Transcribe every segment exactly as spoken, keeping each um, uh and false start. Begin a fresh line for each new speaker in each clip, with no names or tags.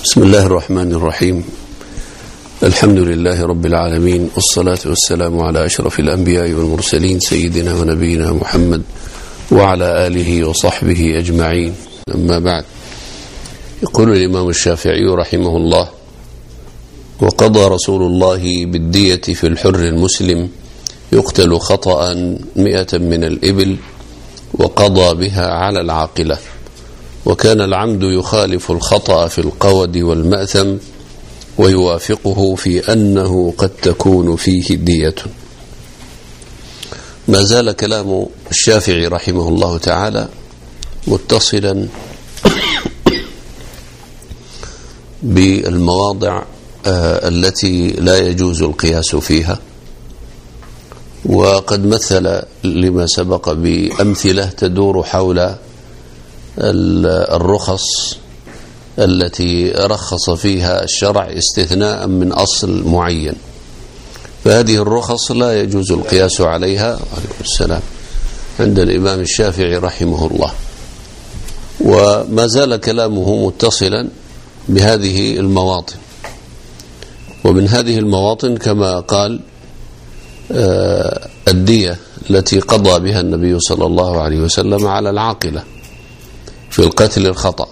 بسم الله الرحمن الرحيم. الحمد لله رب العالمين، والصلاة والسلام على أشرف الأنبياء والمرسلين سيدنا ونبينا محمد وعلى آله وصحبه أجمعين. أما بعد، يقول الإمام الشافعي رحمه الله: وقضى رسول الله بالدية في الحر المسلم يقتل خطأ مئة من الإبل، وقضى بها على العاقلة. وكان العمد يخالف الخطأ في القود والمأثم، ويوافقه في أنه قد تكون فيه دية. ما زال كلام الشافعي رحمه الله تعالى متصلا بالمواضع التي لا يجوز القياس فيها، وقد مثل لما سبق بأمثلة تدور حول الرخص التي رخص فيها الشرع استثناء من أصل معين، فهذه الرخص لا يجوز القياس عليها عليكم السلام عند الإمام الشافعي رحمه الله. وما زال كلامه متصلا بهذه المواطن، ومن هذه المواطن كما قال الدية التي قضى بها النبي صلى الله عليه وسلم على العاقلة في القتل الخطأ،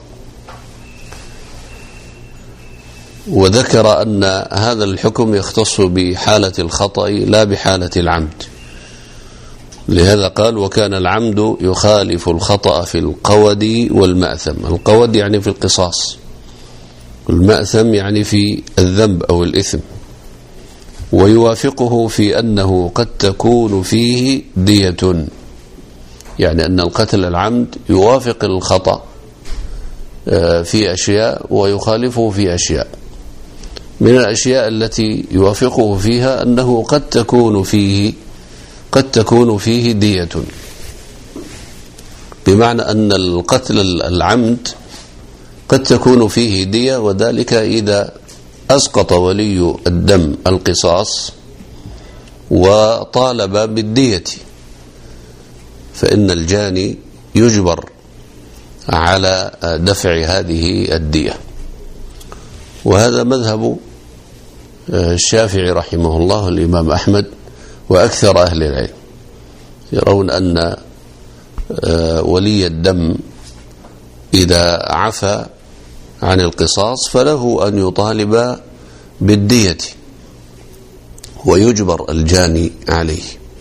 وذكر أن هذا الحكم يختص بحالة الخطأ لا بحالة العمد. لهذا قال: وكان العمد يخالف الخطأ في القود والمأثم. القود يعني في القصاص، والمأثم يعني في الذنب أو الإثم، ويوافقه في أنه قد تكون فيه دية، يعني أن القتل العمد يوافق الخطأ في أشياء ويخالفه في أشياء. من الأشياء التي يوافقه فيها أنه قد تكون فيه قد تكون فيه دية، بمعنى أن القتل العمد قد تكون فيه دية، وذلك إذا أسقط ولي الدم القصاص وطالب بالدية، فإن الجاني يجبر على دفع هذه الدية. وهذا مذهب الشافعي رحمه الله الإمام أحمد وأكثر أهل العلم، يرون أن ولي الدم إذا عفى عن القصاص فله أن يطالب بالدية ويجبر الجاني عليه،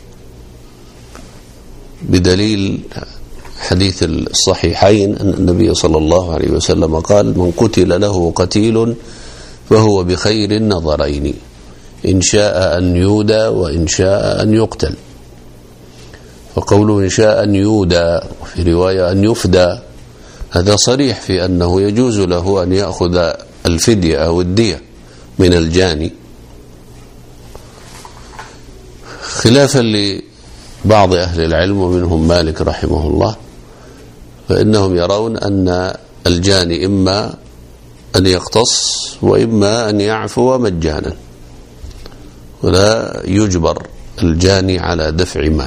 بدليل حديث الصحيحين أن النبي صلى الله عليه وسلم قال: من قتل له قتيل فهو بخير النظرين، إن شاء أن يودى وإن شاء أن يقتل. فقوله إن شاء أن يودى وفي رواية أن يفدى، هذا صريح في أنه يجوز له أن يأخذ الفدية أو الدية من الجاني، خلافا لبعض أهل العلم ومنهم مالك رحمه الله، فإنهم يرون أن الجاني إما أن يقتص وإما أن يعفو مجانا، ولا يجبر الجاني على دفع مال.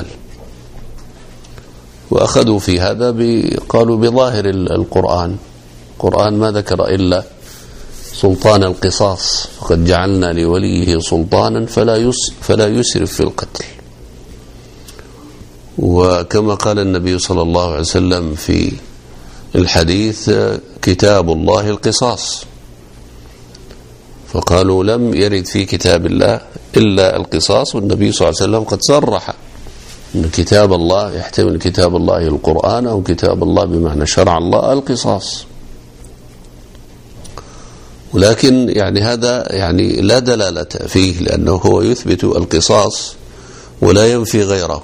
وأخذوا في هذا قالوا بظاهر القرآن، القرآن ما ذكر إلا سلطان القصاص، فقد جعلنا لوليه سلطانا فلا فلا يسرف في القتل. وكما قال النبي صلى الله عليه وسلم في الحديث: كتاب الله القصاص. فقالوا لم يرد في كتاب الله إلا القصاص، والنبي صلى الله عليه وسلم قد صرح أن كتاب الله يحتمل كتاب الله القرآن، أو كتاب الله بمعنى شرع الله القصاص. ولكن يعني هذا يعني لا دلالة فيه، لأنه هو يثبت القصاص ولا ينفي غيره،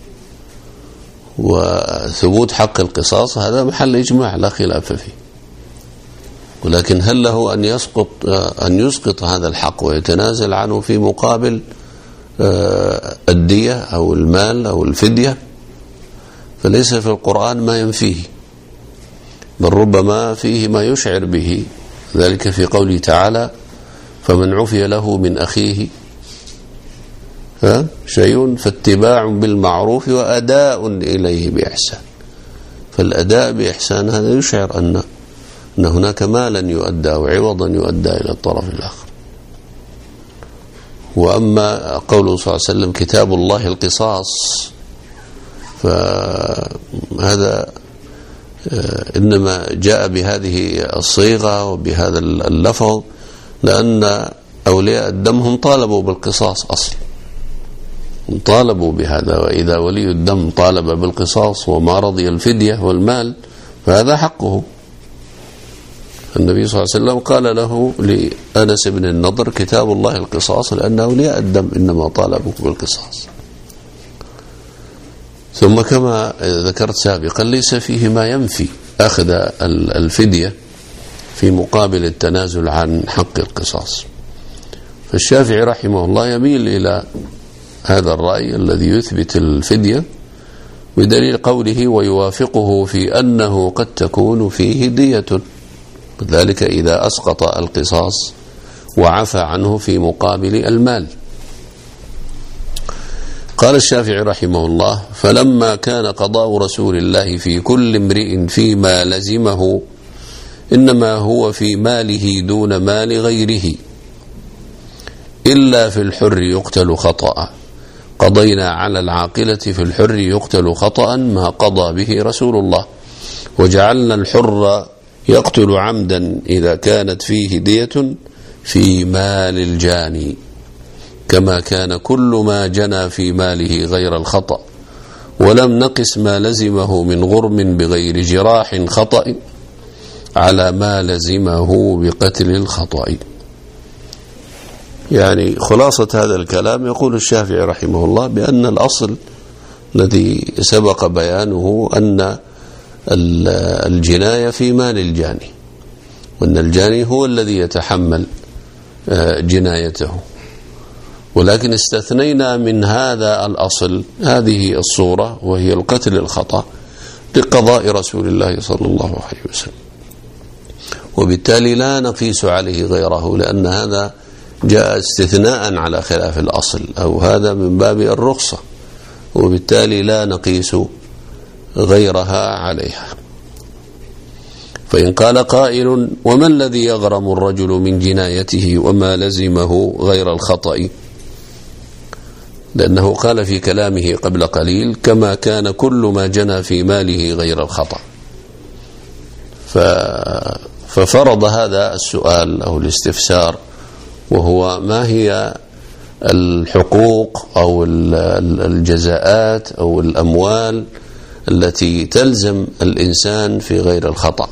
وثبوت حق القصاص هذا محل إجماع لا خلاف فيه. ولكن هل له أن يسقط أن يسقط هذا الحق ويتنازل عنه في مقابل الدية أو المال أو الفدية؟ فليس في القرآن ما ينفيه، بل ربما فيه ما يشعر به، ذلك في قوله تعالى: فمن عفي له من أخيه شيء فاتباع بالمعروف وأداء إليه بإحسان. فالأداء بإحسان هذا يشعر أن أن هناك مالا يؤدى أو عوضا يؤدى إلى الطرف الآخر. وأما قوله صلى الله عليه وسلم كتاب الله القصاص، فهذا إنما جاء بهذه الصيغة وبهذا اللفظ لأن أولياء الدم هم طالبوا بالقصاص أصلا، طالبوا بهذا. وإذا ولي الدم طالب بالقصاص وما رضي الفدية والمال فهذا حقه. النبي صلى الله عليه وسلم قال له لأنس بن النضر كتاب الله القصاص، لأن أولياء الدم إنما طالبوا بالقصاص. ثم كما ذكرت سابقا ليس فيه ما ينفي أخذ الفدية في مقابل التنازل عن حق القصاص. فالشافعي رحمه الله يميل إلى هذا الرأي الذي يثبت الفدية بدليل قوله ويوافقه في أنه قد تكون فيه دية، ذلك إذا أسقط القصاص وعفى عنه في مقابل المال. قال الشافعي رحمه الله فلما كان قضاء رسول الله في كل امرئ فيما لزمه إنما هو في ماله دون مال غيره إلا في الحر يقتل خطأ، قضينا على العاقلة في الحر يقتل خطأ ما قضى به رسول الله، وجعلنا الحر يقتل عمدا إذا كانت فيه دية في مال الجاني، كما كان كل ما جنى في ماله غير الخطأ، ولم نقس ما لزمه من غرم بغير جراح خطأ على ما لزمه بقتل الخطأ. يعني خلاصة هذا الكلام يقول الشافعي رحمه الله بأن الأصل الذي سبق بيانه أن الجناية في مال الجاني، وأن الجاني هو الذي يتحمل جنايته، ولكن استثنينا من هذا الأصل هذه الصورة وهي القتل الخطأ بقضاء رسول الله صلى الله عليه وسلم، وبالتالي لا نقيس عليه غيره، لأن هذا جاء استثناء على خلاف الأصل، أو هذا من باب الرخصة، وبالتالي لا نقيس غيرها عليها. فإن قال قائل وما الذي يغرم الرجل من جنايته وما لزمه غير الخطأ؟ لأنه قال في كلامه قبل قليل كما كان كل ما جنى في ماله غير الخطأ، ففرض هذا السؤال أو الاستفسار، وهو ما هي الحقوق أو الجزاءات أو الأموال التي تلزم الإنسان في غير الخطأ.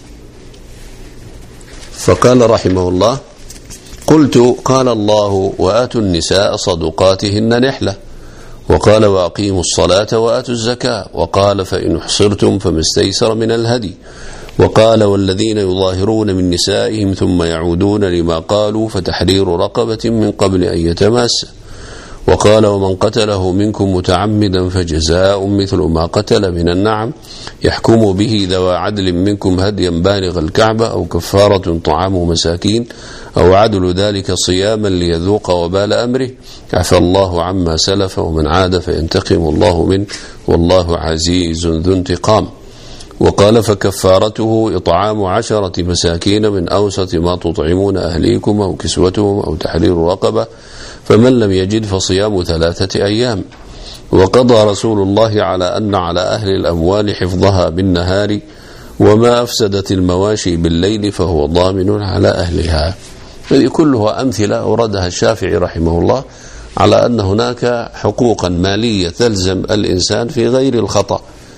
فقال رحمه الله قلت قال الله وآتوا النساء صدقاتهن نحلة، وقال وأقيموا الصلاة وآتوا الزكاة، وقال فإن حصرتم فما استيسر من الهدي، وقال والذين يظاهرون من نسائهم ثم يعودون لما قالوا فتحرير رقبة من قبل أن يتماسا، وقال ومن قتله منكم متعمدا فجزاء مثل ما قتل من النعم يحكم به ذوى عدل منكم هديا بالغ الكعبة أو كفارة طعام مساكين أو عدل ذلك صياما ليذوق وبال أمره، عفى الله عما سلف ومن عاد فينتقم الله منه والله عزيز ذو انتقام. وقال فكفارته إطعام عشرة مساكين من أوسط ما تطعمون أهليكم أو كسوتهم أو تحرير رقبة، فمن لم يجد فصيام ثلاثة أيام. وقضى رسول الله على أن على أهل الأموال حفظها بالنهار، وما أفسدت المواشي بالليل فهو ضامن على أهلها. هذه كلها أمثلة أوردها الشافعي رحمه الله على أن هناك حقوقا مالية تلزم الإنسان في غير الخطأ،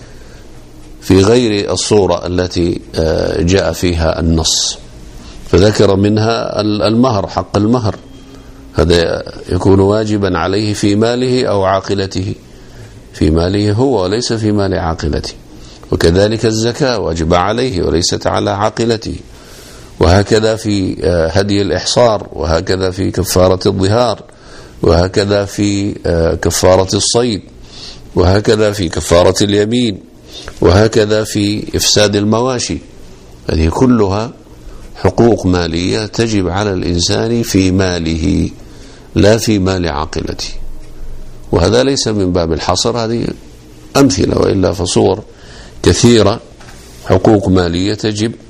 في غير الصورة التي جاء فيها النص، فذكر منها المهر، حق المهر، هذا يكون واجبا عليه في ماله أو عاقلته، في ماله هو وليس في مال عاقلته، وكذلك الزكاة واجب عليه وليست على عاقلته، وهكذا في هدي الإحصار، وهكذا في كفارة الظهار، وهكذا في كفارة الصيد، وهكذا في كفارة اليمين، وهكذا في إفساد المواشي. هذه كلها حقوق مالية تجب على الإنسان في ماله لا في مال عاقلته، وهذا ليس من باب الحصر، هذه أمثلة، وإلا فصور كثيرة حقوق مالية تجب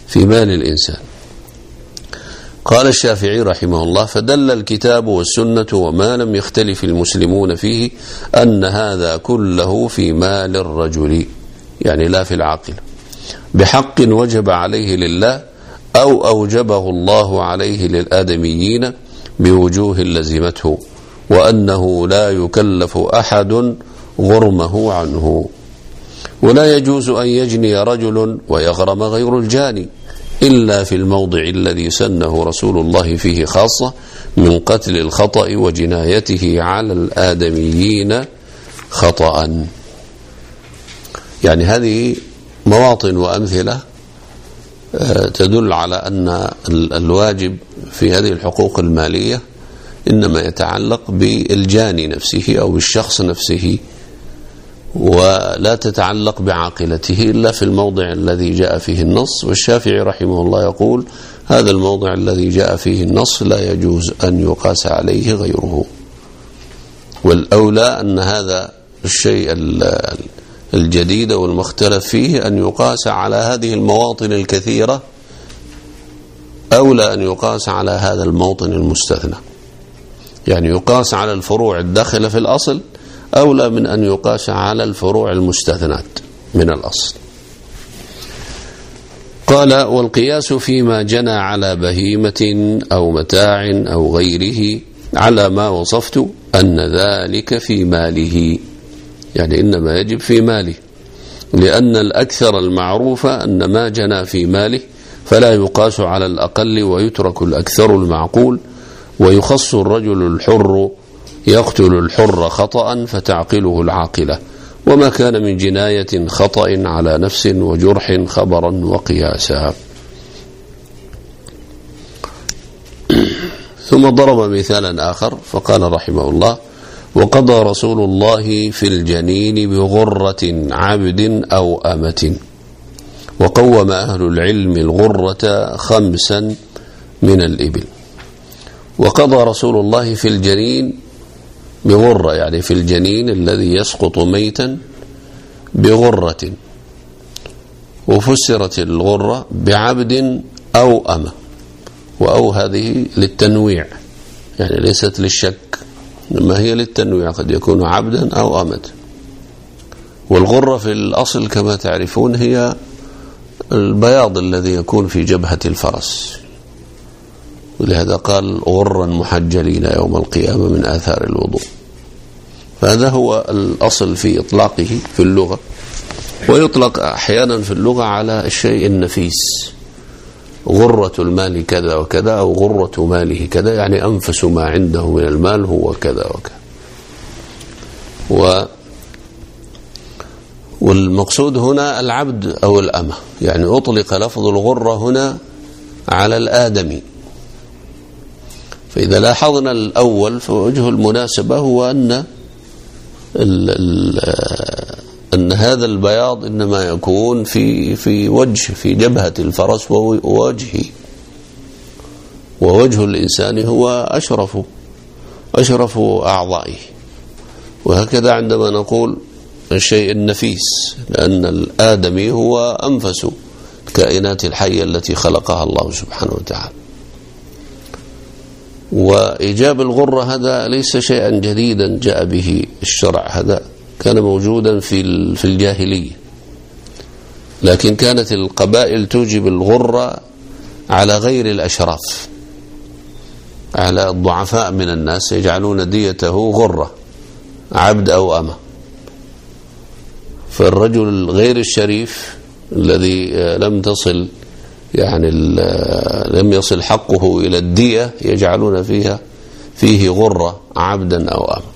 في مال الإنسان. قال الشافعي رحمه الله: فدل الكتاب والسنة وما لم يختلف المسلمون فيه أن هذا كله في مال الرجل، يعني لا في العاقل، بحق وجب عليه لله أو أوجبه الله عليه للآدميين بوجوه لزمته، وأنه لا يكلف أحد غرمه عنه. ولا يجوز أن يجني رجل ويغرم غير الجاني إلا في الموضع الذي سنه رسول الله فيه خاصة من قتل الخطأ وجنايته على الآدميين خطأ. يعني هذه مواطن وأمثلة تدل على أن الواجب في هذه الحقوق المالية إنما يتعلق بالجاني نفسه أو بالشخص نفسه، ولا تتعلق بعاقلته إلا في الموضع الذي جاء فيه النص. والشافعي رحمه الله يقول: هذا الموضع الذي جاء فيه النص لا يجوز أن يقاس عليه غيره. والأولى أن هذا الشيء الجديد والمختلف فيه أن يقاس على هذه المواطن الكثيرة أولى أن يقاس على هذا الموطن المستثنى، يعني يقاس على الفروع الداخلة في الأصل أولى من أن يقاس على الفروع المستثنات من الأصل. قال: والقياس فيما جنى على بهيمة أو متاع أو غيره على ما وصفت أن ذلك في ماله، يعني إنما يجب في ماله، لأن الأكثر المعروف أن ما جنى في ماله فلا يقاس على الأقل ويترك الأكثر المعقول، ويخص الرجل الحر يقتل الحر خطأ فتعقله العاقلة، وما كان من جناية خطأ على نفس وجرح خبرا وقياسا. ثم ضرب مثالا آخر فقال رحمه الله: وقضى رسول الله في الجنين بغرة عبد أو أمة، وقوم أهل العلم الغرة خمسا من الإبل. وقضى رسول الله في الجنين بغرة، يعني في الجنين الذي يسقط ميتا بغرة، وفسرت الغرة بعبد أو أمة، وأو هذه للتنويع، يعني ليست للشك، إنما هي للتنويع، قد يكون عبدا أو أمة. والغرة في الأصل كما تعرفون هي البياض الذي يكون في جبهة الفرس، ولهذا قال: غرا محجلين يوم القيامة من آثار الوضوء. فهذا هو الأصل في إطلاقه في اللغة، ويطلق أحيانا في اللغة على الشيء النفيس، غرة المال كذا وكذا، أو غرة ماله كذا، يعني أنفس ما عنده من المال هو كذا وكذا. و والمقصود هنا العبد أو الأمة، يعني أطلق لفظ الغرة هنا على الآدمي. فإذا لاحظنا الأول فوجه المناسبة هو أن ال ال أن هذا البياض إنما يكون في في وجه في جبهة الفرس ووجهه، ووجه الإنسان هو أشرف أشرف أعضائه. وهكذا عندما نقول الشيء النفيس، لأن الآدمي هو أنفس الكائنات الحية التي خلقها الله سبحانه وتعالى. وإيجاب الغرة هذا ليس شيئا جديدا جاء به الشرع، هذا كان موجودا في في الجاهلية، لكن كانت القبائل توجب الغرة على غير الأشراف، على الضعفاء من الناس يجعلون ديته غرة، عبد أو أمة. فالرجل الغير الشريف الذي لم تصل يعني لم يصل حقه إلى الدية يجعلون فيها فيه غرة عبدا أو أمة.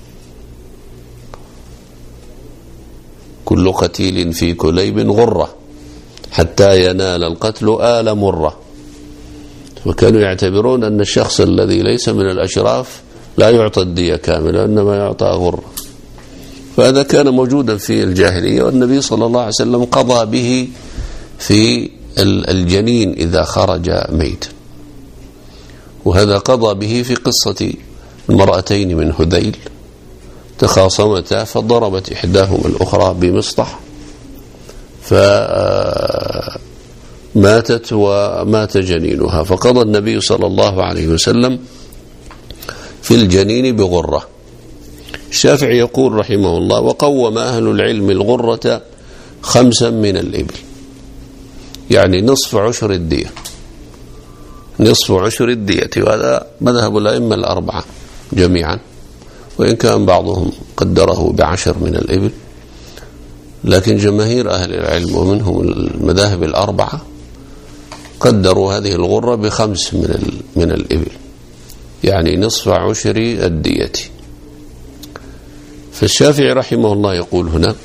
كل قتيل في كليب غرة حتى ينال القتل آل مرة. وكانوا يعتبرون أن الشخص الذي ليس من الأشراف لا يعطى الدية كاملة، إنما يعطى غرة. فهذا كان موجودا في الجاهلية، والنبي صلى الله عليه وسلم قضى به في الجنين إذا خرج ميتا. وهذا قضى به في قصة المرأتين من هذيل تخاصمتا فضربت إحداهما الأخرى بمسطح، ماتت ومات جنينها، فقضى النبي صلى الله عليه وسلم في الجنين بغرة. الشافعي يقول رحمه الله: وقوم أهل العلم الغرة خمسا من الإبل، يعني نصف عشر الدية، نصف عشر الدية، وهذا مذهب الأئمة الأربعة جميعا، وإن كان بعضهم قدره بعشر من الإبل، لكن جماهير أهل العلم ومنهم المذاهب الأربعة قدروا هذه الغرة بخمس من من الإبل، يعني نصف عشر الدية. فالشافعي رحمه الله يقول هنا: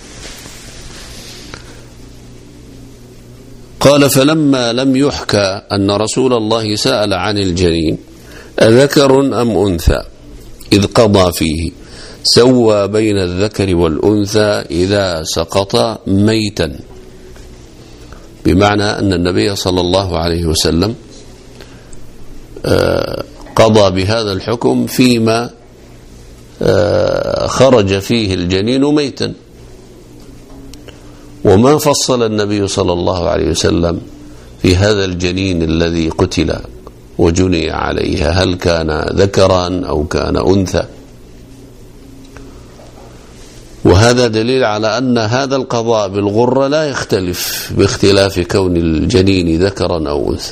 قال: فلما لم يحكى أن رسول الله سأل عن الجنين أذكر أم أنثى إذ قضى فيه، سوى بين الذكر والأنثى إذا سقط ميتا، بمعنى أن النبي صلى الله عليه وسلم قضى بهذا الحكم فيما خرج فيه الجنين ميتا، وما فصل النبي صلى الله عليه وسلم في هذا الجنين الذي قتل وجني عليها هل كان ذكرا أو كان أنثى. وهذا دليل على أن هذا القضاء بالغرة لا يختلف باختلاف كون الجنين ذكرا أو أنثى،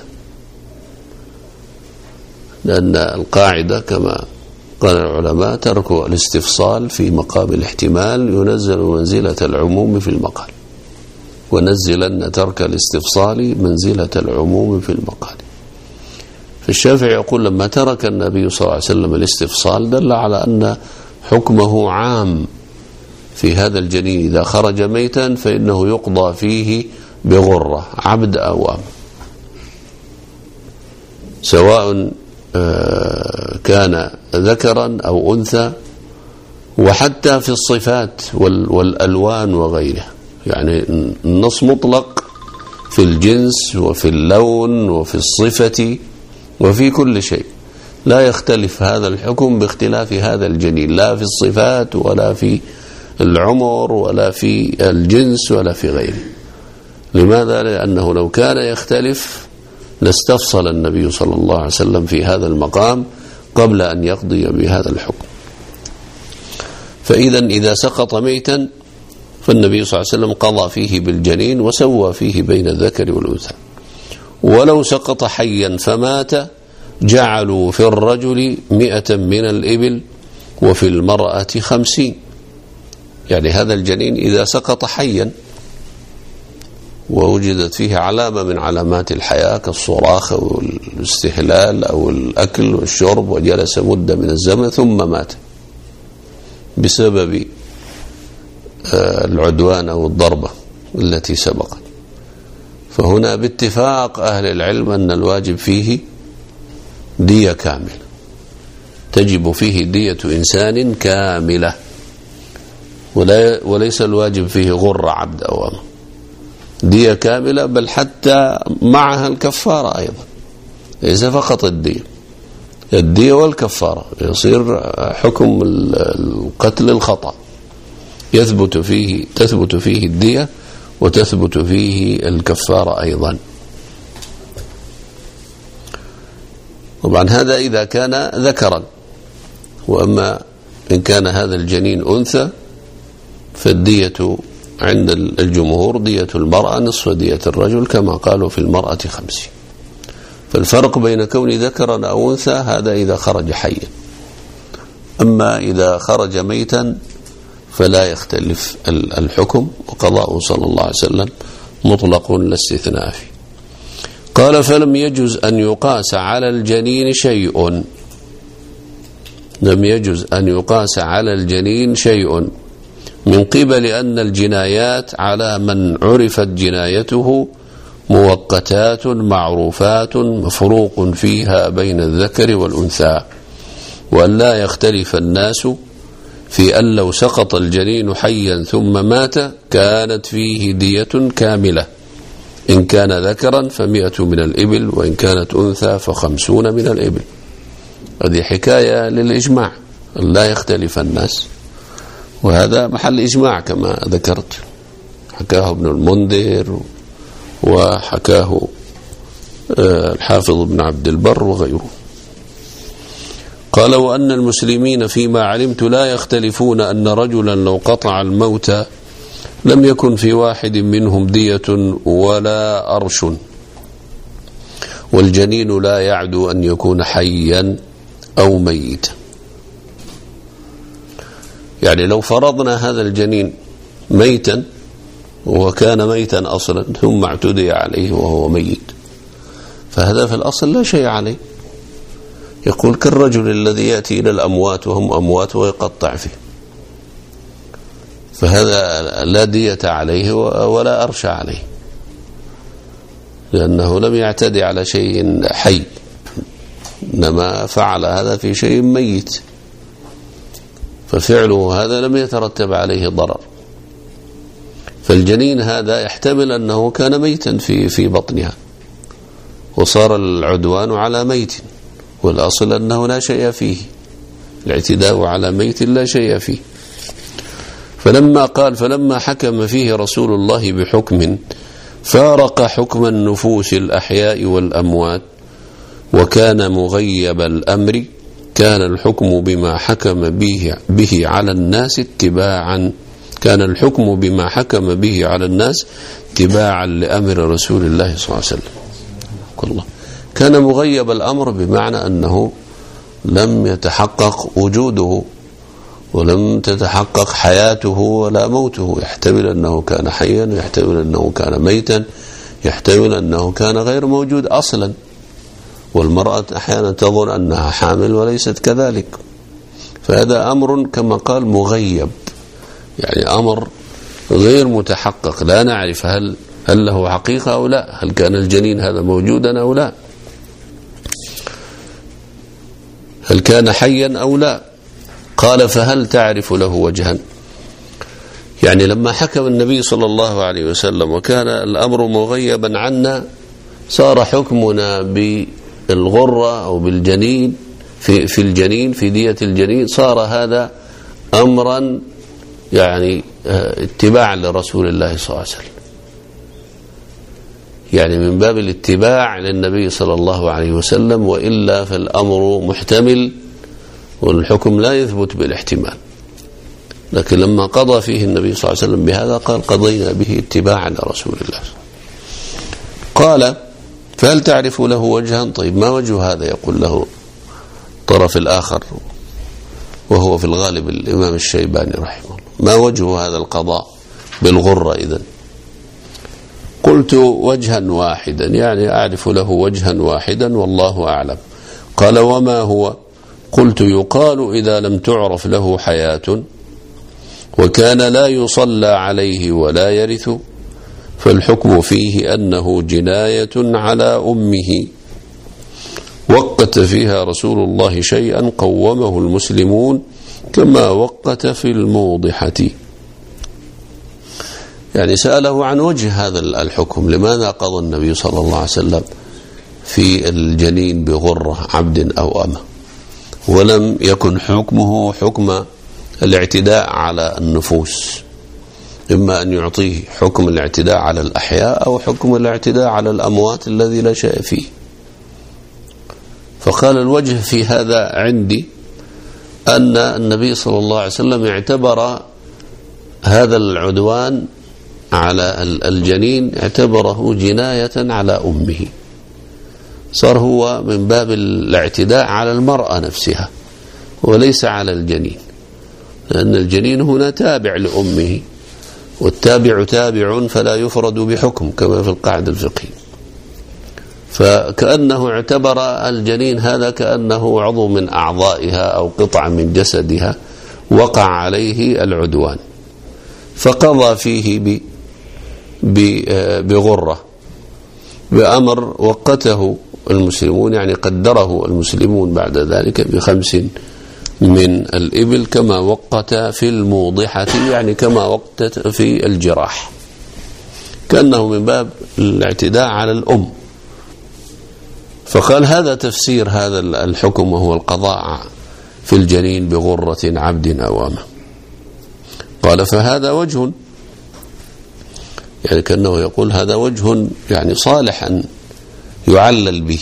لأن القاعدة كما قال العلماء: ترك الاستفصال في مقام الاحتمال ينزل منزلة العموم في المقال، ونزلن ترك الاستفصال منزلة العموم في المقال. فالشافعي يقول: لما ترك النبي صلى الله عليه وسلم الاستفصال دل على أن حكمه عام في هذا الجنين، إذا خرج ميتا فإنه يقضى فيه بغرة عبد أو أم، سواء كان ذكرا أو أنثى، وحتى في الصفات والألوان وغيرها، يعني النص مطلق في الجنس وفي اللون وفي الصفة وفي كل شيء، لا يختلف هذا الحكم باختلاف هذا الجنين، لا في الصفات ولا في العمر ولا في الجنس ولا في غيره. لماذا؟ لأنه لو كان يختلف لاستفصل النبي صلى الله عليه وسلم في هذا المقام قبل أن يقضي بهذا الحكم. فإذا إذا سقط ميتا فالنبي صلى الله عليه وسلم قضى فيه بالجنين وسوى فيه بين الذكر والأنثى. ولو سقط حيا فمات جعلوا في الرجل مئة من الإبل وفي المرأة خمسين، يعني هذا الجنين إذا سقط حيا ووجدت فيه علامة من علامات الحياة كالصراخ أو الاستهلال أو الأكل والشرب، وجلس مدة من الزمن ثم مات بسبب العدوان أو الضربة التي سبقت، فهنا باتفاق أهل العلم أن الواجب فيه دية كاملة، تجب فيه دية إنسان كاملة، وليس الواجب فيه غر عبد أو أم، دية كاملة، بل حتى معها الكفارة أيضا، ليس فقط الدية، الدية والكفارة، يصير حكم القتل الخطأ يثبت فيه تثبت فيه الدية وتثبت فيه الكفارة أيضا. طبعا هذا إذا كان ذكرا، وأما إن كان هذا الجنين أنثى فالدية عند الجمهور دية المرأة نصف دية الرجل كما قالوا في المرأة خمسين. فالفرق بين كون ذكرا أو أنثى هذا إذا خرج حيا، أما إذا خرج ميتا فلا يختلف الحكم، وقضاءه صلى الله عليه وسلم مطلق لا استثناء فيه. قال: فلم يجوز أن يقاس على الجنين شيء، لم يجوز أن يقاس على الجنين شيء من قبل أن الجنايات على من عرفت جنايته مؤقتات معروفات مفروق فيها بين الذكر والأنثى، وأن لا يختلف الناس في أن لو سقط الجنين حيا ثم مات كانت فيه دية كاملة، إن كان ذكرا فمئة من الإبل، وإن كانت أنثى فخمسون من الإبل. هذه حكاية للإجماع، لا يختلف الناس، وهذا محل إجماع كما ذكرت، حكاه ابن المنذر وحكاه الحافظ ابن عبد البر وغيره. قال: وأن المسلمين فيما علمت لا يختلفون أن رجلا لو قطع الموت لم يكن في واحد منهم دية ولا أرش، والجنين لا يعدو أن يكون حيا أو ميتا. يعني لو فرضنا هذا الجنين ميتا وكان ميتا أصلا ثم اعتدي عليه وهو ميت، فهذا في الأصل لا شيء عليه. يقول كالرجل الذي يأتي إلى الأموات وهم أموات ويقطع فيه، فهذا لا دية عليه ولا أرش عليه، لأنه لم يعتدي على شيء حي، إنما فعل هذا في شيء ميت، ففعله هذا لم يترتب عليه ضرر. فالجنين هذا يحتمل أنه كان ميتا في في بطنها وصار العدوان على ميت، والأصل أنه لا شيء فيه، الاعتداء على ميت لا شيء فيه. فلما قال فلما حكم فيه رسول الله بحكم فارق حكم النفوس الأحياء والأموات وكان مغيب الأمر، كان الحكم بما حكم به, به على الناس اتباعا كان الحكم بما حكم به على الناس اتباعا لأمر رسول الله صلى الله عليه وسلم. الله كان مغيب الأمر بمعنى أنه لم يتحقق وجوده ولم تتحقق حياته ولا موته، يحتمل أنه كان حيا ويحتمل أنه كان ميتا، يحتمل أنه كان غير موجود أصلا، والمرأة أحيانا تظن أنها حامل وليست كذلك. فهذا أمر كما قال مغيب، يعني أمر غير متحقق، لا نعرف هل هل له حقيقة أو لا، هل كان الجنين هذا موجودا أو لا، هل كان حيا أو لا. قال فهل تعرف له وجها؟ يعني لما حكم النبي صلى الله عليه وسلم وكان الأمر مغيبا عنا، صار حكمنا بالغرة أو بالجنين في, في الجنين في دية الجنين، صار هذا أمرا يعني اتباعا لرسول الله صلى الله عليه وسلم، يعني من باب الاتباع للنبي صلى الله عليه وسلم، وإلا فالأمر محتمل والحكم لا يثبت بالاحتمال. لكن لما قضى فيه النبي صلى الله عليه وسلم بهذا قال قضينا به اتباعا لرسول الله. قال فهل تعرف له وجها؟ طيب ما وجه هذا؟ يقول له طرف الآخر وهو في الغالب الإمام الشيباني رحمه الله، ما وجه هذا القضاء بالغرة إذن؟ قلت وجها واحدا، يعني أعرف له وجها واحدا والله أعلم. قال وما هو؟ قلت يقال إذا لم تعرف له حياة وكان لا يصلى عليه ولا يرث فالحكم فيه أنه جناية على أمه، وقت فيها رسول الله شيئا قومه المسلمون كما وقت في الموضحة. يعني سأله عن وجه هذا الحكم، لماذا قضى النبي صلى الله عليه وسلم في الجنين بغرة عبد أو أمة ولم يكن حكمه حكم الاعتداء على النفوس، إما أن يعطيه حكم الاعتداء على الأحياء أو حكم الاعتداء على الأموات الذي لا شيء فيه. فقال الوجه في هذا عندي أن النبي صلى الله عليه وسلم اعتبر هذا العدوان على الجنين اعتبره جناية على أمه، صار هو من باب الاعتداء على المرأة نفسها وليس على الجنين، لأن الجنين هنا تابع لأمه، والتابع تابع فلا يفرد بحكم كما في القاعدة الفقهية. فكأنه اعتبر الجنين هذا كأنه عضو من أعضائها أو قطعة من جسدها وقع عليه العدوان، فقضى فيه بغرة بأمر وقته المسلمون، يعني قدره المسلمون بعد ذلك بخمس من الإبل كما وقت في الموضحة، يعني كما وقت في الجراح، كأنه من باب الاعتداء على الأم. فقال هذا تفسير هذا الحكم وهو القضاء في الجنين بغرة عبد أو أمة. قال فهذا وجه، يعني كأنه يقول هذا وجه يعني صالح أن يعلل به.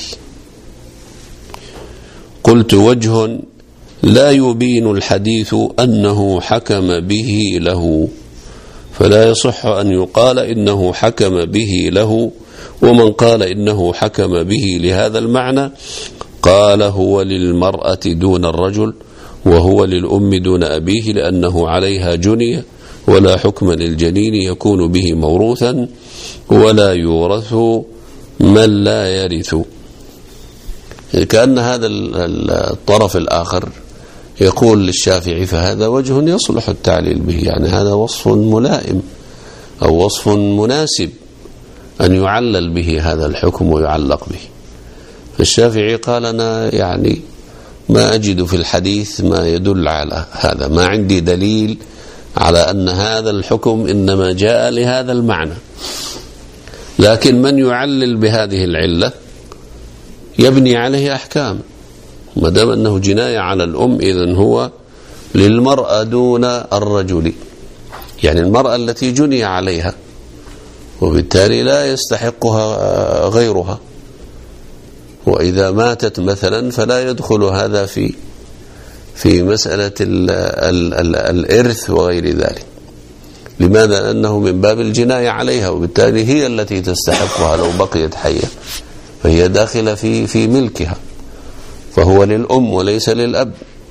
قلت: وجه لا يبين الحديث أنه حكم به له، فلا يصح أن يقال إنه حكم به له، ومن قال إنه حكم به لهذا المعنى قال هو للمرأة دون الرجل، وهو للأم دون أبيه، لأنه عليها جني، ولا حكم للجنين يكون به موروثا، ولا يورث من لا يرث. كأن هذا الطرف الآخر يقول للشافعي: فهذا وجه يصلح التعليل به، يعني هذا وصف ملائم أو وصف مناسب أن يعلل به هذا الحكم ويعلق به. فالشافعي قال: أنا يعني ما أجد في الحديث ما يدل على هذا، ما عندي دليل على أن هذا الحكم إنما جاء لهذا المعنى. لكن من يعلل بهذه العلة يبني عليه أحكام، ما دام أنه جناية على الأم إذن هو للمرأة دون الرجل، يعني المرأة التي جني عليها، وبالتالي لا يستحقها غيرها. وإذا ماتت مثلا فلا يدخل هذا في في مسألة ال ال ال الإرث وغير ذلك. لماذا؟ لأنه من باب الجناية عليها، وبالتالي هي التي تستحقها لو بقيت حية، فهي داخلة في في ملكها، فهو للأم وليس للأب.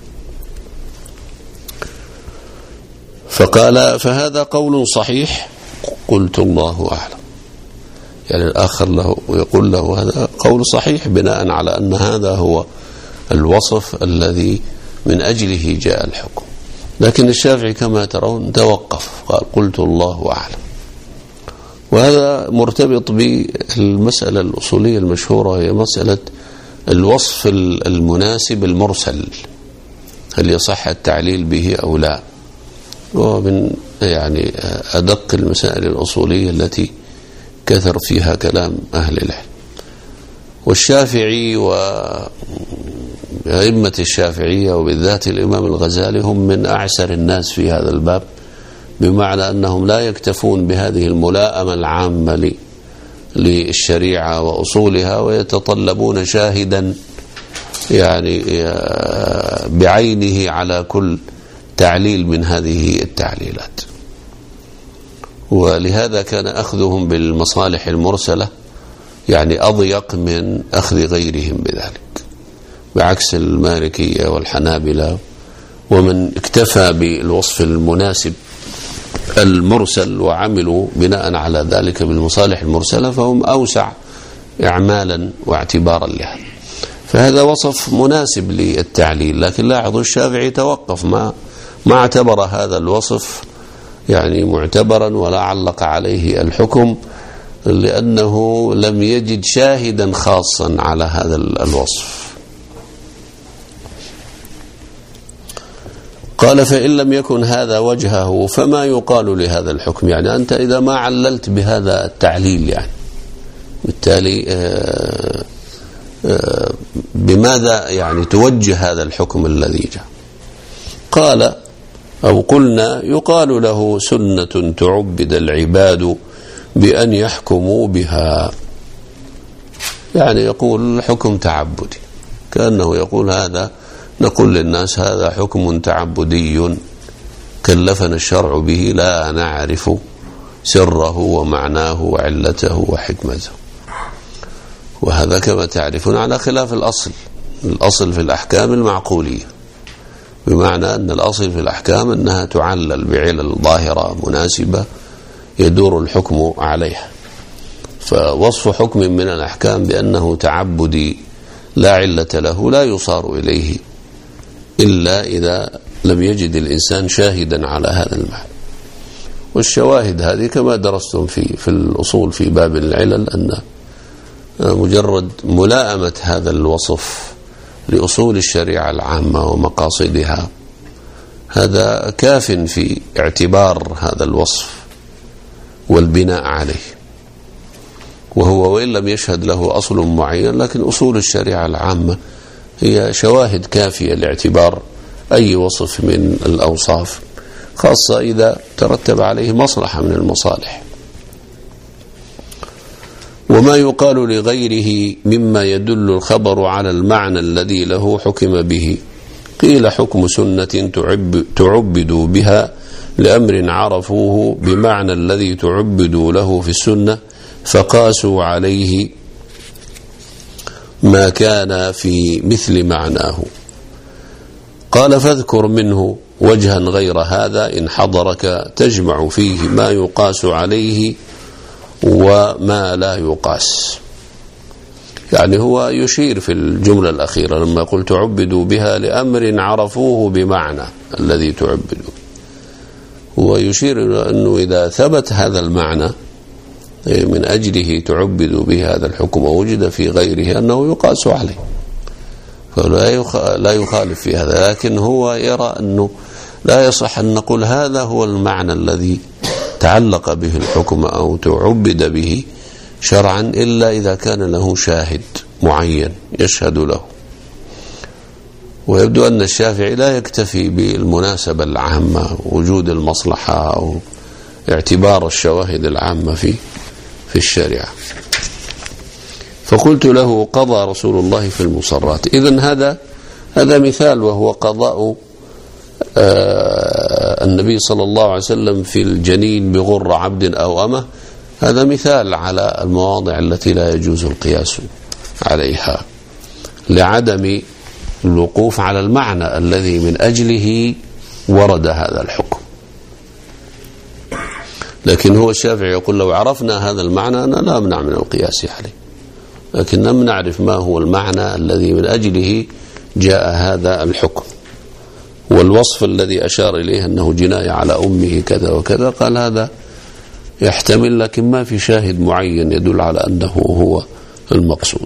فقال: فهذا قول صحيح. قلت: الله أعلم. يعني الآخر له ويقول له هذا قول صحيح بناء على أن هذا هو الوصف الذي من أجله جاء الحكم. لكن الشافعي كما ترون توقف، قال: قلت الله أعلم. وهذا مرتبط بالمسألة الأصولية المشهورة، هي مسألة الوصف المناسب المرسل، هل يصح التعليل به أو لا. ومن يعني أدق المسائل الأصولية التي كثر فيها كلام أهل العلم. والشافعي وأئمة الشافعية وبالذات الإمام الغزالي هم من أعسر الناس في هذا الباب، بمعنى أنهم لا يكتفون بهذه الملائمة العامة للشريعة وأصولها، ويتطلبون شاهدا يعني بعينه على كل تعليل من هذه التعليلات. ولهذا كان أخذهم بالمصالح المرسلة يعني أضيق من أخذ غيرهم بذلك، بعكس المالكية والحنابلة. ومن اكتفى بالوصف المناسب المرسل وعملوا بناء على ذلك بالمصالح المرسلة فهم أوسع إعمالا واعتبارا لها. فهذا وصف مناسب للتعليل. لكن لاحظوا الشافعي توقف، ما ما اعتبر هذا الوصف يعني معتبرا ولا علق عليه الحكم، لأنه لم يجد شاهدا خاصا على هذا الوصف. قال: فإن لم يكن هذا وجهه فما يقال لهذا الحكم؟ يعني أنت إذا ما عللت بهذا التعليل يعني بالتالي آآ آآ بماذا يعني توجه هذا الحكم الذي جاء؟ قال أو قلنا: يقال له سنة تعبد العباد بأن يحكموا بها. يعني يقول حكم تعبدي، كأنه يقول هذا، نقول للناس هذا حكم تعبدي كلفنا الشرع به، لا نعرف سره ومعناه وعلته وحكمته. وهذا كما تعرفون على خلاف الأصل. الأصل في الأحكام المعقولية، بمعنى أن الأصل في الأحكام أنها تعلل بعلل ظاهرة مناسبة يدور الحكم عليها. فوصف حكم من الأحكام بأنه تعبدي لا علة له لا يصار إليه إلا إذا لم يجد الإنسان شاهدا على هذا المعنى. والشواهد هذه كما درستم في في الأصول في باب العلل، أن مجرد ملائمة هذا الوصف لأصول الشريعة العامة ومقاصدها هذا كاف في اعتبار هذا الوصف والبناء عليه. وهو وإن لم يشهد له أصل معين، لكن أصول الشريعة العامة هي شواهد كافية لاعتبار أي وصف من الأوصاف، خاصة إذا ترتب عليه مصلحة من المصالح. وما يقال لغيره مما يدل الخبر على المعنى الذي له حكم به. قيل حكم سنة تعبدوا بها لأمر عرفوه بمعنى الذي تعبدوا له في السنة فقاسوا عليه ما كان في مثل معناه. قال فاذكر منه وجها غير هذا إن حضرك تجمع فيه ما يقاس عليه وما لا يقاس. يعني هو يشير في الجملة الأخيرة لما قلت تعبدوا بها لأمر عرفوه بمعنى الذي تعبدوا، هو يشير إلى أنه إذا ثبت هذا المعنى من أجله تعبدوا به هذا الحكم ووجد في غيره أنه يقاس عليه، فلا يخالف في هذا. لكن هو يرى أنه لا يصح أن نقول هذا هو المعنى الذي تعلق به الحكم أو تعبد به شرعا إلا إذا كان له شاهد معين يشهد له. ويبدو أن الشافعي لا يكتفي بالمناسبة العامة وجود المصلحة أو اعتبار الشواهد العامة في في الشريعة. فقلت له قضى رسول الله في المصرات. إذن هذا هذا مثال، وهو قضاء آه النبي صلى الله عليه وسلم في الجنين بغر عبد أو أمه. هذا مثال على المواضع التي لا يجوز القياس عليها لعدم الوقوف على المعنى الذي من أجله ورد هذا الحكم. لكن هو الشافعي يقول لو عرفنا هذا المعنى أنا لا أمنع من القياس عليه، لكن لم نعرف ما هو المعنى الذي من أجله جاء هذا الحكم. والوصف الذي أشار إليه أنه جناية على أمه كذا وكذا قال هذا يحتمل، لكن ما في شاهد معين يدل على أنه هو المقصود.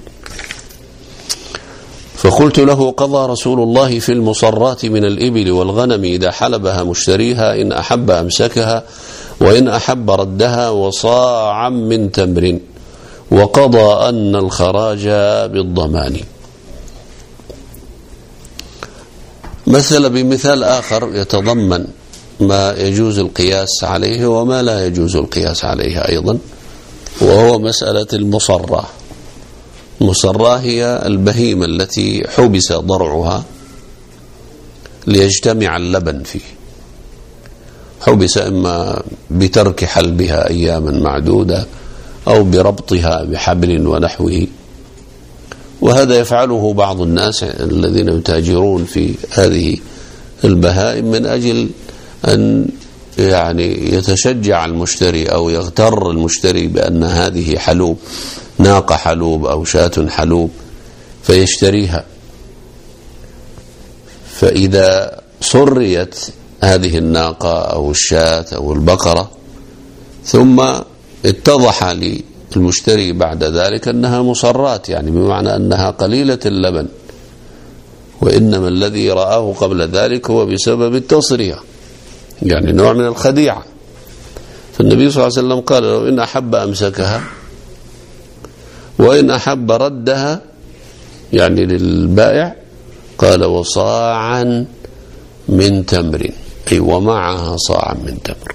فقلت له قضى رسول الله في المصرات من الإبل والغنم إذا حلبها مشتريها إن أحب أمسكها وإن أحب ردها وصاعا من تمر، وقضى أن الخراج بالضمان. مثل بمثال آخر يتضمن ما يجوز القياس عليه وما لا يجوز القياس عليه أيضا، وهو مسألة المصرة. المصرة هي البهيمة التي حبس ضرعها ليجتمع اللبن فيه، حبس إما بترك حلبها أياما معدودة أو بربطها بحبل ونحوه. وهذا يفعله بعض الناس الذين يتاجرون في هذه البهائم من أجل أن يعني يتشجع المشتري أو يغتر المشتري بأن هذه حلوب، ناقة حلوب أو شاة حلوب، فيشتريها. فإذا صريت هذه الناقة أو الشاة أو البقرة ثم اتضح للمشتري بعد ذلك أنها مصرات، يعني بمعنى أنها قليلة اللبن، وإنما الذي رآه قبل ذلك هو بسبب التصرية، يعني نوع من الخديعة. فالنبي صلى الله عليه وسلم قال لو إن أحب أمسكها وإن أحب ردها، يعني للبائع، قال وصاعا من تمر، أي ومعها صاعا من تمر.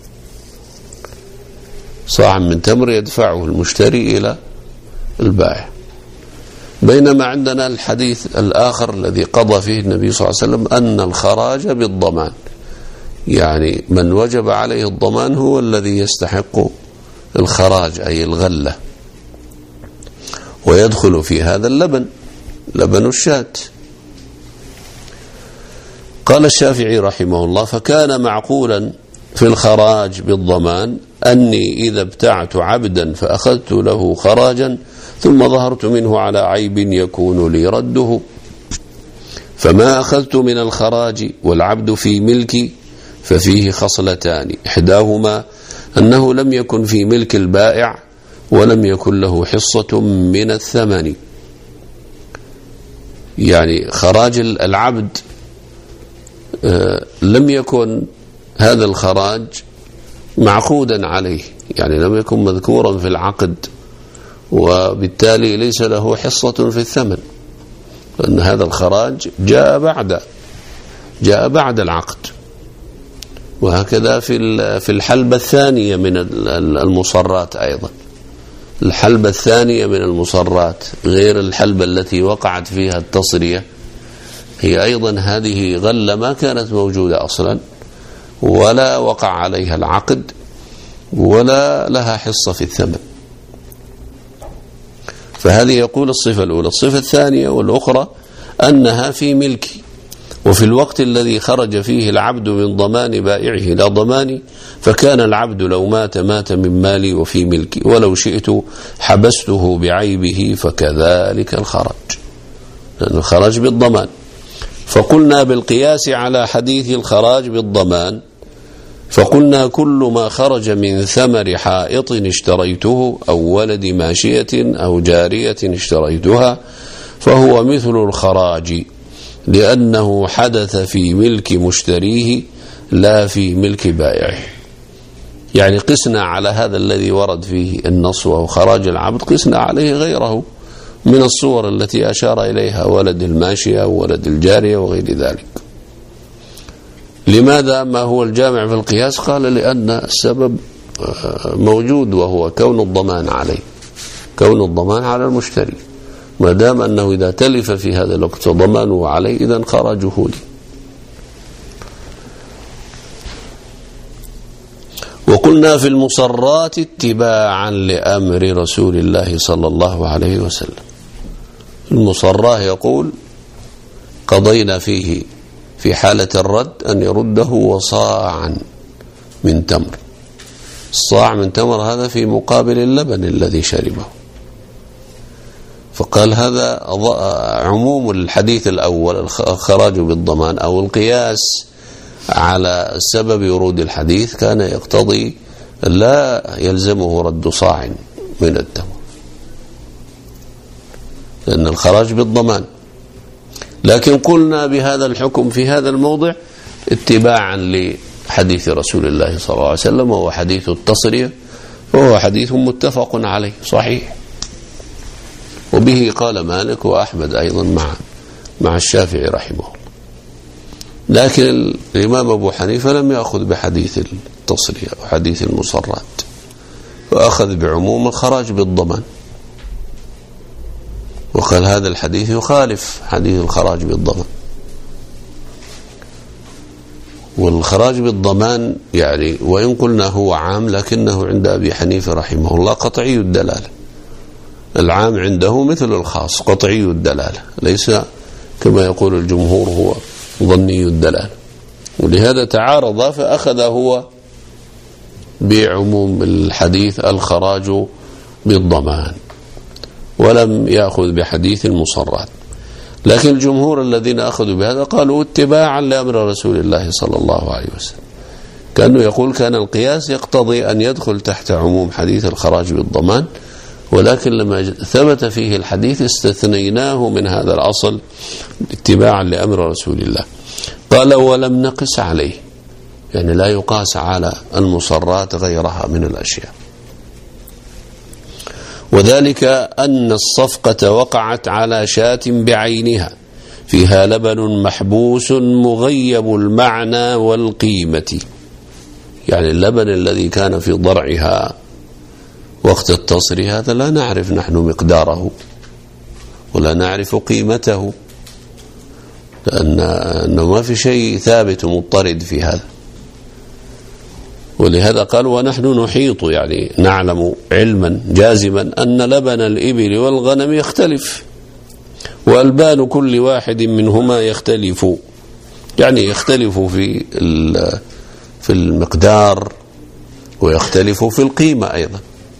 صاعا من تمر يدفعه المشتري إلى البائع. بينما عندنا الحديث الآخر الذي قضى فيه النبي صلى الله عليه وسلم أن الخراج بالضمان، يعني من وجب عليه الضمان هو الذي يستحق الخراج أي الغلة، ويدخل في هذا اللبن، لبن الشاة. قال الشافعي رحمه الله فكان معقولا في الخراج بالضمان أني إذا ابتعت عبدا فأخذت له خراجا ثم ظهرت منه على عيب يكون لي رده، فما أخذت من الخراج والعبد في ملكي ففيه خصلتان، إحداهما أنه لم يكن في ملك البائع ولم يكن له حصة من الثمن، يعني خراج العبد لم يكن هذا الخراج معقودا عليه، يعني لم يكن مذكورا في العقد، وبالتالي ليس له حصة في الثمن، لأن هذا الخراج جاء بعد جاء بعد العقد. وهكذا في في الحلبة الثانية من المصرات أيضا، الحلبة الثانية من المصرات غير الحلبة التي وقعت فيها التصرية، هي أيضا هذه غلة ما كانت موجودة أصلا ولا وقع عليها العقد ولا لها حصة في الثمن. فهذه يقول الصفة الأولى. الصفة الثانية والأخرى أنها في ملكي، وفي الوقت الذي خرج فيه العبد من ضمان بائعه إلى ضماني، فكان العبد لو مات مات من مالي وفي ملكي، ولو شئت حبسته بعيبه فكذلك الخراج، لأن الخراج بالضمان. فقلنا بالقياس على حديث الخراج بالضمان، فقلنا كل ما خرج من ثمر حائط اشتريته أو ولد ماشية أو جارية اشتريتها فهو مثل الخراج، لأنه حدث في ملك مشتريه لا في ملك بائعه. يعني قسنا على هذا الذي ورد فيه النص وهو خراج العبد، قسنا عليه غيره من الصور التي أشار إليها، ولد الماشية وولد الجارية وغير ذلك. لماذا ما هو الجامع في القياس؟ قال لأن السبب موجود وهو كون الضمان عليه، كون الضمان على المشتري، ما دام أنه إذا تلف في هذا الوقت ضمانه عليه إذن خرجه لي. وقلنا في المصرات اتباعا لأمر رسول الله صلى الله عليه وسلم. المصراه يقول قضينا فيه في حالة الرد أن يرده وصاعا من تمر. الصاع من تمر هذا في مقابل اللبن الذي شربه. فقال هذا عموم الحديث الأول الخراج بالضمان أو القياس على سبب ورود الحديث كان يقتضي لا يلزمه رد صاع من التمر، لأن الخراج بالضمان. لكن قلنا بهذا الحكم في هذا الموضع اتباعا لحديث رسول الله صلى الله عليه وسلم، وهو حديث التصرية، وهو حديث متفق عليه صحيح. وبه قال مالك وأحمد أيضا مع مع الشافعي رحمه الله. لكن الإمام أبو حنيفة لم يأخذ بحديث التصرية وحديث المصرات، وأخذ بعموم الخراج بالضمان، وقال هذا الحديث يخالف حديث الخراج بالضمان. والخراج بالضمان يعني وإن قلنا هو عام لكنه عند أبي حنيفة رحمه الله قطعي الدلالة. العام عنده مثل الخاص قطعي الدلالة، ليس كما يقول الجمهور هو ظني الدلالة. ولهذا تعارض فأخذ هو بعموم الحديث الخراج بالضمان، ولم يأخذ بحديث المصرات. لكن الجمهور الذين أخذوا بهذا قالوا اتباعا لأمر رسول الله صلى الله عليه وسلم، كأنه يقول كان القياس يقتضي أن يدخل تحت عموم حديث الخراج بالضمان، ولكن لما ثبت فيه الحديث استثنيناه من هذا الأصل اتباعا لأمر رسول الله. قال ولم نقس عليه، يعني لا يقاس على المصرات غيرها من الأشياء. وذلك أن الصفقة وقعت على شاة بعينها فيها لبن محبوس مغيب المعنى والقيمة، يعني اللبن الذي كان في ضرعها وقت التصري هذا لا نعرف نحن مقداره ولا نعرف قيمته، لأنه ما في شيء ثابت مضطرد في هذا. ولهذا قال ونحن نحيط، يعني نعلم علما جازما أن لبن الإبل والغنم يختلف، وألبان كل واحد منهما يختلف، يعني يختلف في في المقدار ويختلف في القيمة أيضا.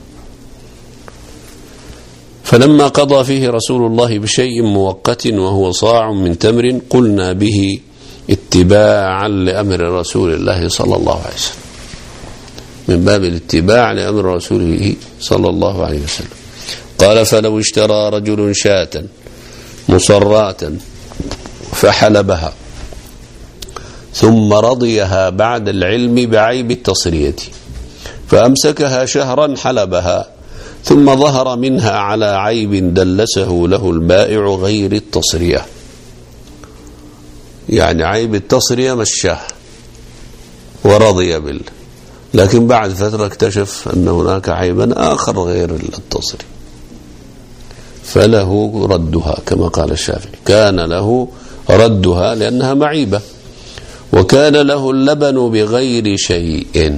فلما قضى فيه رسول الله بشيء مؤقت وهو صاع من تمر قلنا به اتباعا لأمر رسول الله صلى الله عليه وسلم، من باب الاتباع لأمر رسوله صلى الله عليه وسلم. قال فلو اشترى رجل شاة مصراة فحلبها ثم رضيها بعد العلم بعيب التصرية فأمسكها شهرا حلبها ثم ظهر منها على عيب دلسه له البائع غير التصرية، يعني عيب التصرية مشاه ورضي بال لكن بعد فترة اكتشف أن هناك عيبا آخر غير التصرية، فله ردها كما قال الشافعي، كان له ردها لأنها معيبة. وكان له اللبن بغير شيء،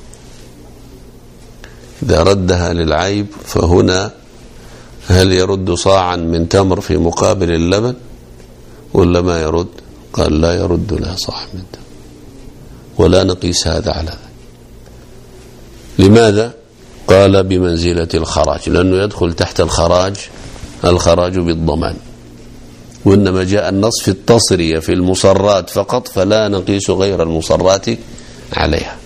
إذا ردها للعيب فهنا هل يرد صاعا من تمر في مقابل اللبن ولا ما يرد؟ قال لا يرد لها صاع من تمر، ولا نقيس هذا على ذلك. لماذا؟ قال بمنزلة الخراج، لأنه يدخل تحت الخراج، الخراج بالضمان، وإنما جاء النص في التصرية في المصرات فقط، فلا نقيس غير المصرات عليها،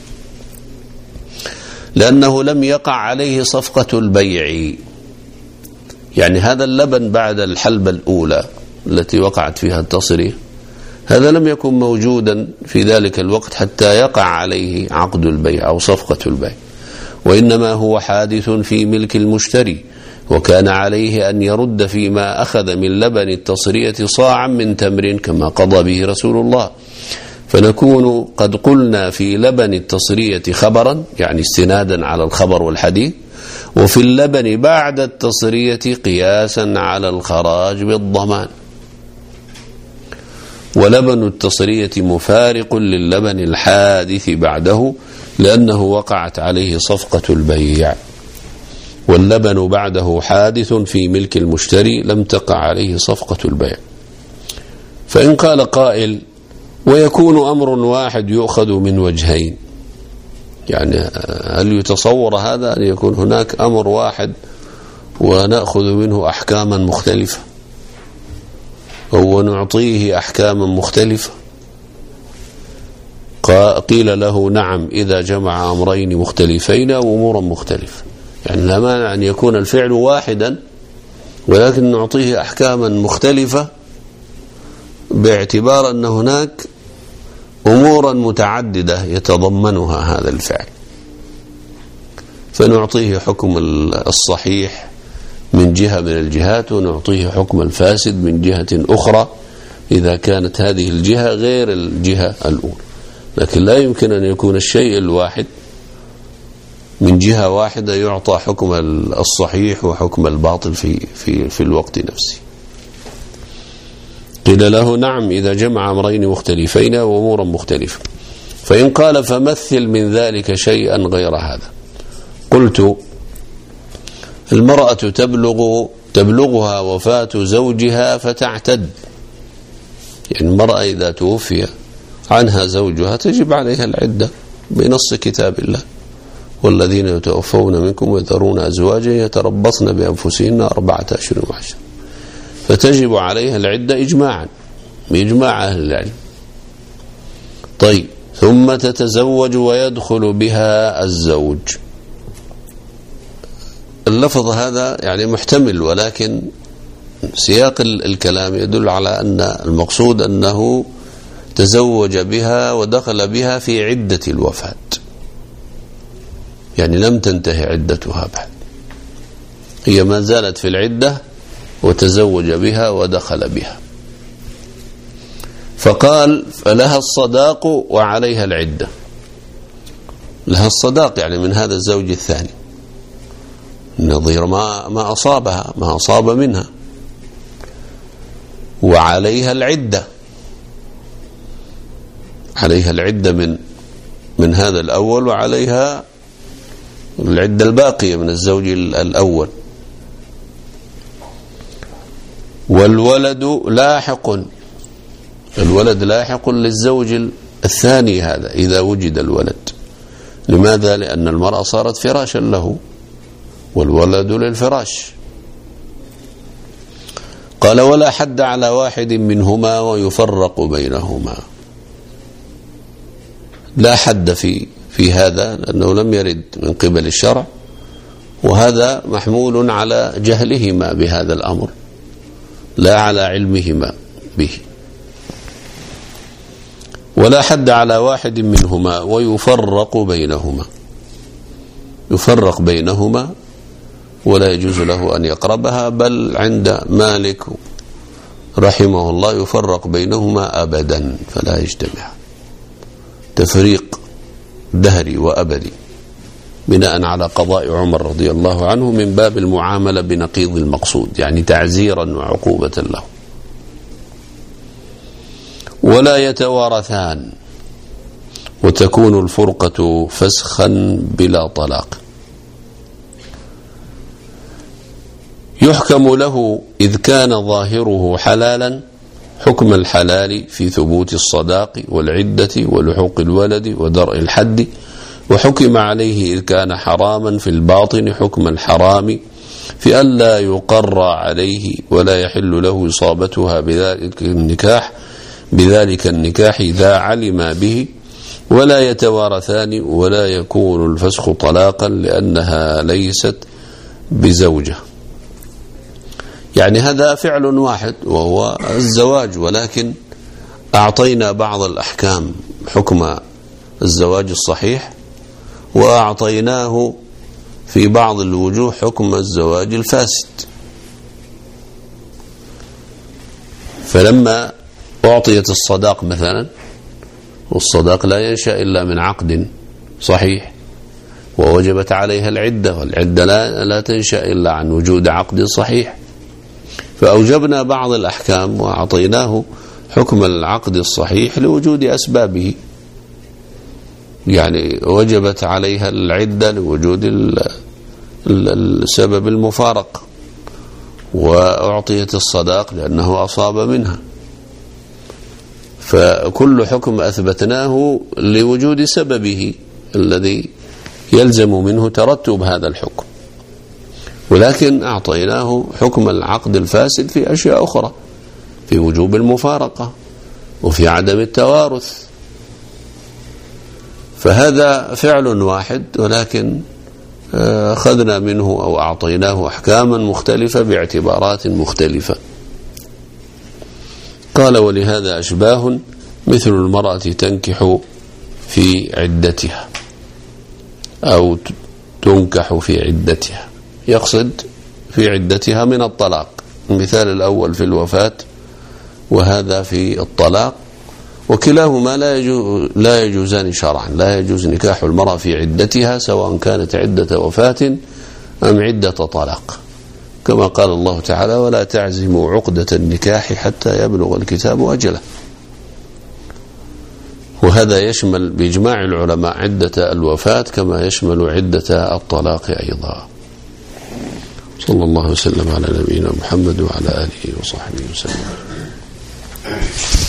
لأنه لم يقع عليه صفقة البيع. يعني هذا اللبن بعد الحلبة الأولى التي وقعت فيها التصرية، هذا لم يكن موجودا في ذلك الوقت حتى يقع عليه عقد البيع أو صفقة البيع، وإنما هو حادث في ملك المشتري، وكان عليه أن يرد فيما أخذ من لبن التصرية صاعا من تمر كما قضى به رسول الله. فنكون قد قلنا في لبن التصرية خبرا، يعني استنادا على الخبر والحديث، وفي اللبن بعد التصرية قياسا على الخراج بالضمان. ولبن التصرية مفارق للبن الحادث بعده، لأنه وقعت عليه صفقة البيع، واللبن بعده حادث في ملك المشتري لم تقع عليه صفقة البيع. فإن قال قائل ويكون أمر واحد يؤخذ من وجهين، يعني هل يتصور هذا أن يكون هناك أمر واحد ونأخذ منه أحكاما مختلفة ونعطيه أحكاما مختلفة؟ قيل له نعم إذا جمع أمرين مختلفين وأمورا مختلفة، يعني لا مانع أن يكون الفعل واحدا ولكن نعطيه أحكاما مختلفة باعتبار أن هناك أمورا متعددة يتضمنها هذا الفعل، فنعطيه حكم الصحيح من جهة من الجهات، ونعطيه حكم الفاسد من جهة أخرى إذا كانت هذه الجهة غير الجهة الأولى. لكن لا يمكن أن يكون الشيء الواحد من جهة واحدة يعطى حكم الصحيح وحكم الباطل في, في, في الوقت نفسه. قيل له نعم إذا جمع أمرين مختلفين وأمورا مختلفة. فإن قال فمثل من ذلك شيئا غير هذا، قلت المرأة تبلغ تبلغها وفاة زوجها فتعتد، يعني المرأة إذا توفي عنها زوجها تجب عليها العدة بنص كتاب الله، والذين يتوفون منكم ويذرون أزواجا يتربصن بأنفسهن أربعة أشهر وعشرة، فتجب عليها العدة إجماعا بإجماع أهل العلم. طيب ثم تتزوج ويدخل بها الزوج، اللفظ هذا يعني محتمل، ولكن سياق الكلام يدل على أن المقصود أنه تزوج بها ودخل بها في عدة الوفاة، يعني لم تنتهي عدتها بعد، هي ما زالت في العدة وتزوج بها ودخل بها. فقال فلها الصداق وعليها العدة، لها الصداق يعني من هذا الزوج الثاني نظير ما ما أصابها ما أصاب منها، وعليها العدة، عليها العدة من من هذا الأول، وعليها العدة الباقية من الزوج الأول. والولد لاحق، الولد لاحق للزوج الثاني هذا إذا وجد الولد. لماذا؟ لأن المرأة صارت فراشا له والولد للفراش. قال ولا حد على واحد منهما ويفرق بينهما، لا حد في في هذا لأنه لم يرد من قبل الشرع، وهذا محمول على جهلهما بهذا الأمر لا على علمهما به. ولا حد على واحد منهما ويفرق بينهما، يفرق بينهما ولا يجوز له أن يقربها، بل عند مالك رحمه الله يفرق بينهما أبدا فلا يجتمع، تفريق دهري وأبدي. بناء على قضاء عمر رضي الله عنه من باب المعاملة بنقيض المقصود، يعني تعزيرا وعقوبة له. ولا يتوارثان، وتكون الفرقة فسخا بلا طلاق. يحكم له إذ كان ظاهره حلالا حكم الحلال في ثبوت الصداق والعدة ولحوق الولد ودرء الحد، وحكم عليه إذ كان حراما في الباطن حكم الحرام في ألا يقر عليه ولا يحل له إصابتها بذلك النكاح بذلك النكاح إذا علم به. ولا يتوارثان ولا يكون الفسخ طلاقا لأنها ليست بزوجة. يعني هذا فعل واحد وهو الزواج، ولكن أعطينا بعض الأحكام حكم الزواج الصحيح، وأعطيناه في بعض الوجوه حكم الزواج الفاسد. فلما أعطيت الصداق مثلا، والصداق لا ينشأ إلا من عقد صحيح، ووجبت عليها العدة، والعدة لا, لا تنشأ إلا عن وجود عقد صحيح، فأوجبنا بعض الأحكام وأعطيناه حكم العقد الصحيح لوجود أسبابه. يعني وجبت عليها العدة لوجود السبب المفارق، وأعطيت الصداق لأنه أصاب منها. فكل حكم أثبتناه لوجود سببه الذي يلزم منه ترتب هذا الحكم، ولكن أعطيناه حكم العقد الفاسد في أشياء أخرى، في وجوب المفارقة وفي عدم التوارث. فهذا فعل واحد، ولكن أخذنا منه أو أعطيناه أحكاما مختلفة باعتبارات مختلفة. قال: ولهذا أشباه مثل المرأة تنكح في عدتها أو تنكح في عدتها، يقصد في عدتها من الطلاق. المثال الأول في الوفاة، وهذا في الطلاق، وكلاهما لا يجوز لا يجوزان شرعا. لا يجوز نكاح المرأة في عدتها سواء كانت عدة وفاة أم عدة طلاق، كما قال الله تعالى: ولا تعزموا عقدة النكاح حتى يبلغ الكتاب أجله. وهذا يشمل بإجماع العلماء عدة الوفاة كما يشمل عدة الطلاق أيضا. صلى الله وسلم على نبينا محمد وعلى آله وصحبه وسلم.